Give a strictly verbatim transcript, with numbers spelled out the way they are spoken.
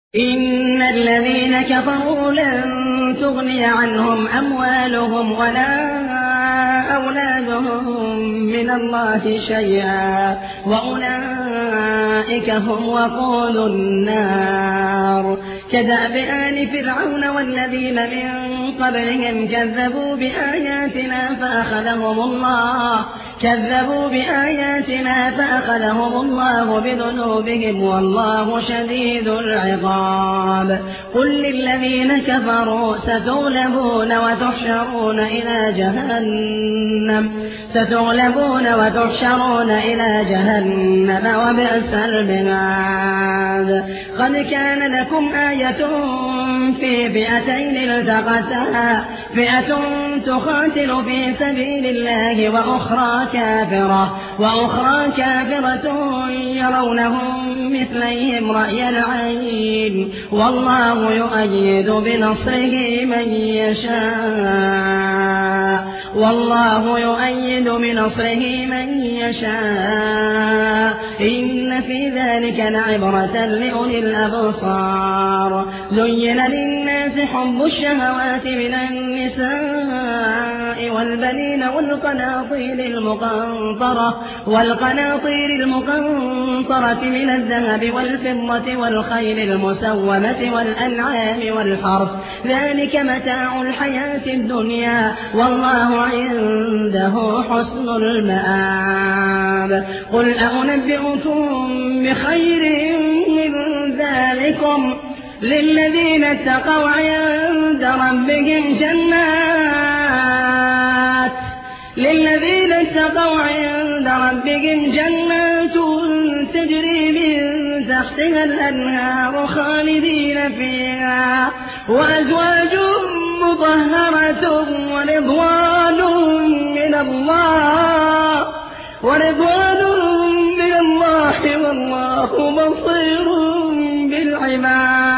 إن الذين كفروا لن تغني عنهم أموالهم ولا أولادهم من الله شيئا وأولئك هم وقود النار. كدأب آل فرعون والذين من قبلهم كذبوا بآياتنا فأخذهم الله كذبوا بآياتنا فأخذهم الله بذنوبهم والله شديد العقاب. قل للذين كفروا ستغلبون وتحشرون إلى جهنم ستغلبون وتحشرون إلى جهنم وبئس المهاد. قد كان لكم آية في فئتين التقتا فئة تقاتل في سبيل الله وأخرى كافرة وأخرى كافرة يرونهم مثليهم رأي العين والله يؤيد بنصره من يشاء والله يؤيد بنصره من يشاء. إن في ذلك لعبرة لأولي الأبصار. زين للناس حب الشهوات من النساء والبنين والقناطير المقنطرة والقناطير المقنطرة من الذهب والفضة والخيل المسومة والأنعام والحرث ذلك متاع الحياة الدنيا والله عنده حسن المآب. قل أنبئكم بخير من ذلكم للذين اتقوا عند ربهم جنات للذين اتقوا عند ربهم جنات تجري من تحتها الأنهار خالدين فيها وأزواج مطهرة ورضوان من الله ورضوان من الله والله بصير بالعباد.